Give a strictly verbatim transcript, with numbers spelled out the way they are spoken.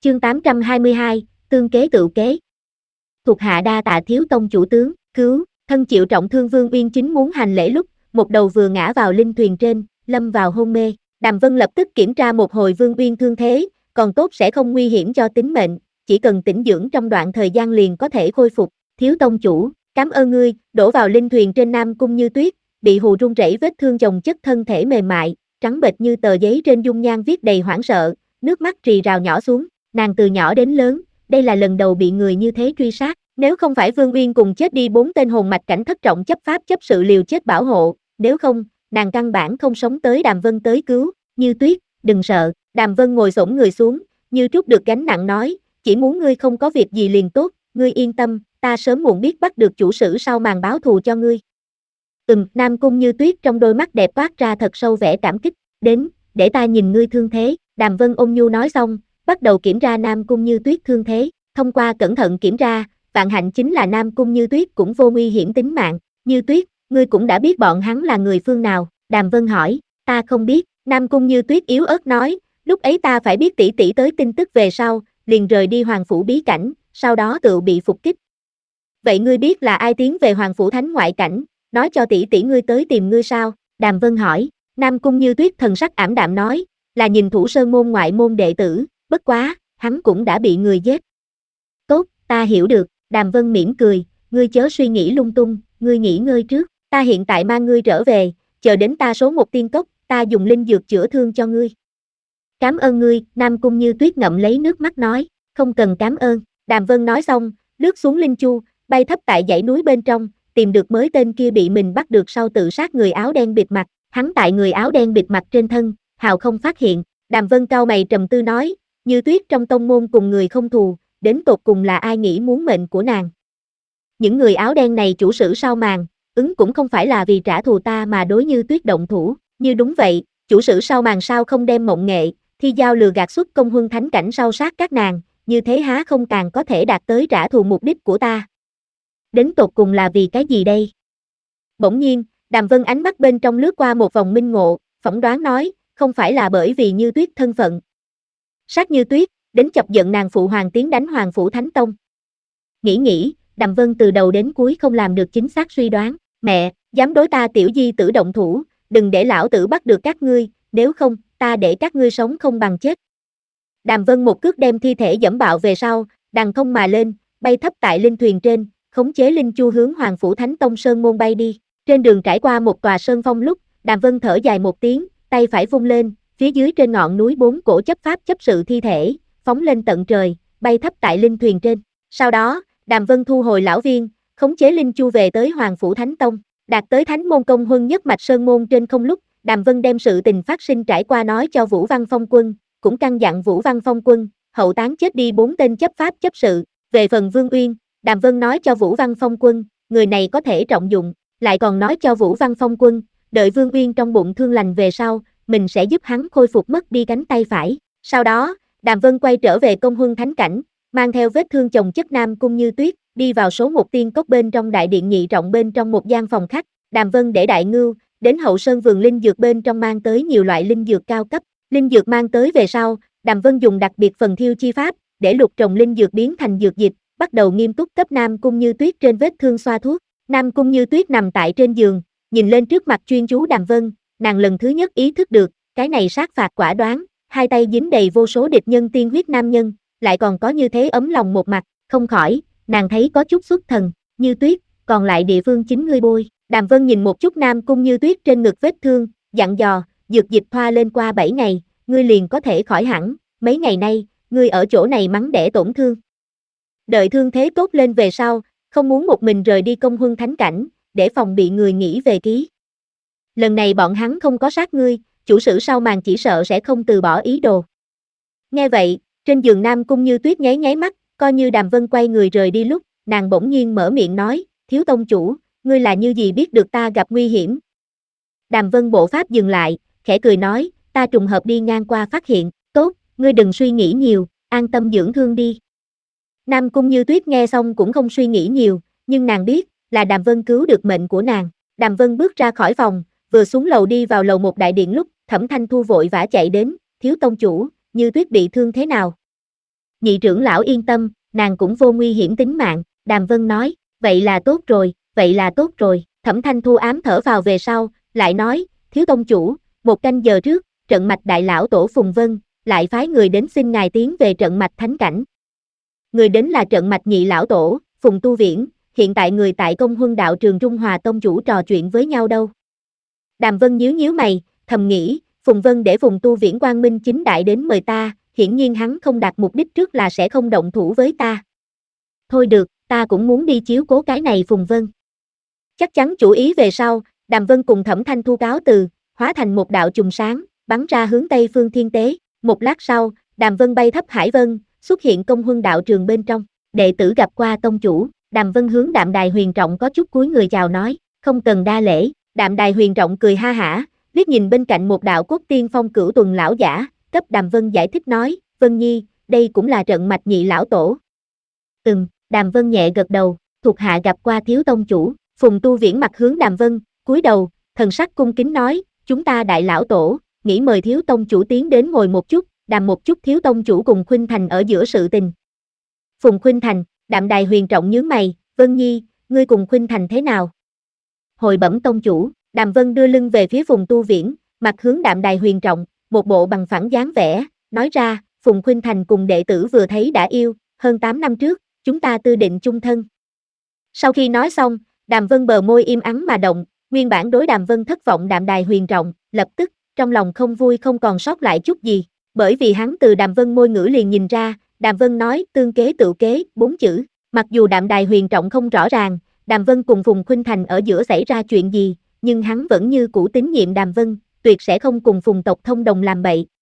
Chương tám trăm hai mươi hai, tương kế tự kế. Thuộc hạ đa tạ thiếu tông chủ tướng, cứu, thân chịu trọng thương Vương Uyên chính muốn hành lễ lúc, một đầu vừa ngã vào linh thuyền trên, lâm vào hôn mê. Đàm Vân lập tức kiểm tra một hồi Vương Uyên thương thế, còn tốt sẽ không nguy hiểm cho tính mệnh, chỉ cần tĩnh dưỡng trong đoạn thời gian liền có thể khôi phục. Thiếu tông chủ, cảm ơn ngươi, đổ vào linh thuyền trên Nam Cung Như Tuyết, bị hù run rẩy vết thương chồng chất thân thể mềm mại, trắng bệch như tờ giấy trên dung nhan viết đầy hoảng sợ, nước mắt rì rào nhỏ xuống. Nàng từ nhỏ đến lớn, đây là lần đầu bị người như thế truy sát, nếu không phải Vương Uyên cùng chết đi bốn tên hồn mạch cảnh thất trọng chấp pháp chấp sự liều chết bảo hộ, nếu không, nàng căn bản không sống tới Đàm Vân tới cứu. Như Tuyết, đừng sợ. Đàm Vân ngồi xổm người xuống, như trút được gánh nặng nói, chỉ muốn ngươi không có việc gì liền tốt, ngươi yên tâm, ta sớm muộn biết bắt được chủ sử sau màn báo thù cho ngươi. Ừm, Nam Cung Như Tuyết trong đôi mắt đẹp toát ra thật sâu vẻ cảm kích, đến, để ta nhìn ngươi thương thế. Đàm Vân ôn nhu nói xong, bắt đầu kiểm tra Nam Cung Như Tuyết thương thế, thông qua cẩn thận kiểm tra, vạn hạnh chính là Nam Cung Như Tuyết cũng vô nguy hiểm tính mạng. Như Tuyết, ngươi cũng đã biết bọn hắn là người phương nào? Đàm Vân hỏi. Ta không biết. Nam Cung Như Tuyết yếu ớt nói, lúc ấy ta phải biết tỷ tỷ tới tin tức về sau, liền rời đi Hoàng phủ bí cảnh, sau đó tự bị phục kích. Vậy ngươi biết là ai tiến về Hoàng phủ thánh ngoại cảnh, nói cho tỷ tỷ ngươi tới tìm ngươi sao? Đàm Vân hỏi. Nam Cung Như Tuyết thần sắc ảm đạm nói, là nhìn Thủ Sơn môn ngoại môn đệ tử, bất quá, hắn cũng đã bị người giết. Tốt, ta hiểu được. Đàm Vân mỉm cười, ngươi chớ suy nghĩ lung tung, ngươi nghỉ ngơi trước, ta hiện tại mang ngươi trở về, chờ đến ta số một tiên cốc, ta dùng linh dược chữa thương cho ngươi. Cảm ơn ngươi. Nam Cung Như Tuyết ngậm lấy nước mắt nói, không cần cảm ơn. Đàm Vân nói xong, lướt xuống linh chu, bay thấp tại dãy núi bên trong, tìm được mới tên kia bị mình bắt được sau tự sát người áo đen bịt mặt, hắn tại người áo đen bịt mặt trên thân, hào không phát hiện. Đàm Vân cau mày trầm tư nói, Như Tuyết trong tông môn cùng người không thù, đến tột cùng là ai nghĩ muốn mệnh của nàng? Những người áo đen này chủ sử sau màn, ứng cũng không phải là vì trả thù ta mà đối Như Tuyết động thủ, như đúng vậy, chủ sử sau màn sao không đem Mộng Nghệ, Thi Giao lừa gạt xuất công huân thánh cảnh sau sát các nàng, như thế há không càng có thể đạt tới trả thù mục đích của ta? Đến tột cùng là vì cái gì đây? Bỗng nhiên, Đàm Vân ánh mắt bên trong lướt qua một vòng minh ngộ, phỏng đoán nói, không phải là bởi vì Như Tuyết thân phận. Sát Như Tuyết, đến chọc giận nàng phụ hoàng tiến đánh Hoàng phủ Thánh Tông. Nghĩ nghĩ, Đàm Vân từ đầu đến cuối không làm được chính xác suy đoán, mẹ, dám đối ta tiểu di tử động thủ, đừng để lão tử bắt được các ngươi, nếu không, ta để các ngươi sống không bằng chết. Đàm Vân một cước đem thi thể dẫm bạo về sau, đằng không mà lên, bay thấp tại linh thuyền trên, khống chế linh chu hướng Hoàng phủ Thánh Tông sơn môn bay đi. Trên đường trải qua một tòa sơn phong lúc, Đàm Vân thở dài một tiếng, tay phải vung lên, phía dưới trên ngọn núi bốn cổ chấp pháp chấp sự thi thể, phóng lên tận trời, bay thấp tại linh thuyền trên. Sau đó, Đàm Vân thu hồi lão viên, khống chế linh chu về tới Hoàng phủ Thánh Tông, đạt tới Thánh môn công huân nhất mạch sơn môn trên không lúc, Đàm Vân đem sự tình phát sinh trải qua nói cho Vũ Văn Phong Quân, cũng căn dặn Vũ Văn Phong Quân, hậu táng chết đi bốn tên chấp pháp chấp sự. Về phần Vương Uyên, Đàm Vân nói cho Vũ Văn Phong Quân, người này có thể trọng dụng, lại còn nói cho Vũ Văn Phong Quân, đợi Vương Uyên trong bụng thương lành về sau, mình sẽ giúp hắn khôi phục mất đi cánh tay phải. Sau đó, Đàm Vân quay trở về công huân thánh cảnh, mang theo vết thương chồng chất Nam Cung Như Tuyết, đi vào số một tiên cốc bên trong đại điện nhị trọng bên trong một gian phòng khách. Đàm Vân để Đại Ngưu đến hậu sơn vườn linh dược bên trong mang tới nhiều loại linh dược cao cấp. Linh dược mang tới về sau, Đàm Vân dùng đặc biệt phần thiêu chi pháp, để lục trồng linh dược biến thành dược dịch, bắt đầu nghiêm túc cấp Nam Cung Như Tuyết trên vết thương xoa thuốc. Nam Cung Như Tuyết nằm tại trên giường, nhìn lên trước mặt chuyên chú Đàm Vân, nàng lần thứ nhất ý thức được, cái này sát phạt quả đoán, hai tay dính đầy vô số địch nhân tiên huyết nam nhân, lại còn có như thế ấm lòng một mặt, không khỏi, nàng thấy có chút xuất thần. Như Tuyết, còn lại địa phương chính ngươi bôi. Đàm Vân nhìn một chút Nam Cung Như Tuyết trên ngực vết thương, dặn dò, dược dịch thoa lên qua bảy ngày, ngươi liền có thể khỏi hẳn, mấy ngày nay, ngươi ở chỗ này mắng đẻ tổn thương. Đợi thương thế tốt lên về sau, không muốn một mình rời đi công huân thánh cảnh, để phòng bị người nghĩ về ký. Lần này bọn hắn không có sát ngươi, chủ sử sau màn chỉ sợ sẽ không từ bỏ ý đồ. Nghe vậy, trên giường Nam Cung Như Tuyết nháy nháy mắt, coi như Đàm Vân quay người rời đi lúc, nàng bỗng nhiên mở miệng nói, thiếu tông chủ, ngươi là như gì biết được ta gặp nguy hiểm? Đàm Vân bộ pháp dừng lại, khẽ cười nói, ta trùng hợp đi ngang qua phát hiện, tốt, ngươi đừng suy nghĩ nhiều, an tâm dưỡng thương đi. Nam Cung Như Tuyết nghe xong cũng không suy nghĩ nhiều, nhưng nàng biết, là Đàm Vân cứu được mệnh của nàng. Đàm Vân bước ra khỏi phòng, vừa xuống lầu đi vào lầu một đại điện lúc, Thẩm Thanh Thu vội vã chạy đến, thiếu tông chủ, Như Tuyết bị thương thế nào? Nhị trưởng lão yên tâm, nàng cũng vô nguy hiểm tính mạng, Đàm Vân nói, vậy là tốt rồi, vậy là tốt rồi, Thẩm Thanh Thu ám thở vào về sau, lại nói, thiếu tông chủ, một canh giờ trước, trận mạch đại lão tổ Phùng Vân, lại phái người đến xin ngài tiến về trận mạch thánh cảnh. Người đến là trận mạch nhị lão tổ, Phùng Tu Viễn, hiện tại người tại Công Huân đạo trường Trung Hòa tông chủ trò chuyện với nhau đâu. Đàm Vân nhíu nhíu mày, thầm nghĩ, Phùng Vân để Phùng Tu Viễn quang minh chính đại đến mời ta, hiển nhiên hắn không đạt mục đích trước là sẽ không động thủ với ta. Thôi được, ta cũng muốn đi chiếu cố cái này Phùng Vân. Chắc chắn chủ ý về sau, Đàm Vân cùng Thẩm Thanh Thu cáo từ, hóa thành một đạo chùm sáng, bắn ra hướng Tây Phương Thiên Tế. Một lát sau, Đàm Vân bay thấp hải vân, xuất hiện Công Huân đạo trường bên trong. Đệ tử gặp qua tông chủ, Đàm Vân hướng Đạm Đài Huyền Trọng có chút cúi người chào nói, không cần đa lễ. Đạm Đài Huyền Trọng cười ha hả, liếc nhìn bên cạnh một đạo cốt tiên phong cửu tuần lão giả, cấp Đàm Vân giải thích nói, Vân Nhi, đây cũng là trận mạch nhị lão tổ. Ừm, Đàm Vân nhẹ gật đầu, thuộc hạ gặp qua thiếu tông chủ. Phùng Tu Viễn mặt hướng Đàm Vân, cúi đầu, thần sắc cung kính nói, chúng ta đại lão tổ, nghĩ mời thiếu tông chủ tiến đến ngồi một chút, đàm một chút thiếu tông chủ cùng Khuynh Thành ở giữa sự tình. Phùng Khuynh Thành, Đạm Đài Huyền Trọng nhướng mày, Vân Nhi, ngươi cùng Khuynh Thành thế nào? Hồi bẩm tông chủ, Đàm Vân đưa lưng về phía Phùng Tu Viễn, mặt hướng Đạm Đài Huyền Trọng, một bộ bằng phẳng dáng vẻ, nói ra, Phùng Khuynh Thành cùng đệ tử vừa thấy đã yêu, hơn tám năm trước, chúng ta tư định chung thân. Sau khi nói xong, Đàm Vân bờ môi im ắng mà động, nguyên bản đối Đàm Vân thất vọng Đạm Đài Huyền Trọng, lập tức, trong lòng không vui không còn sót lại chút gì, bởi vì hắn từ Đàm Vân môi ngữ liền nhìn ra, Đàm Vân nói tương kế tự kế, bốn chữ, mặc dù Đạm Đài Huyền Trọng không rõ ràng, Đàm Vân cùng Phùng Khuynh Thành ở giữa xảy ra chuyện gì, nhưng hắn vẫn như cũ tín nhiệm Đàm Vân, tuyệt sẽ không cùng Phùng tộc thông đồng làm bậy.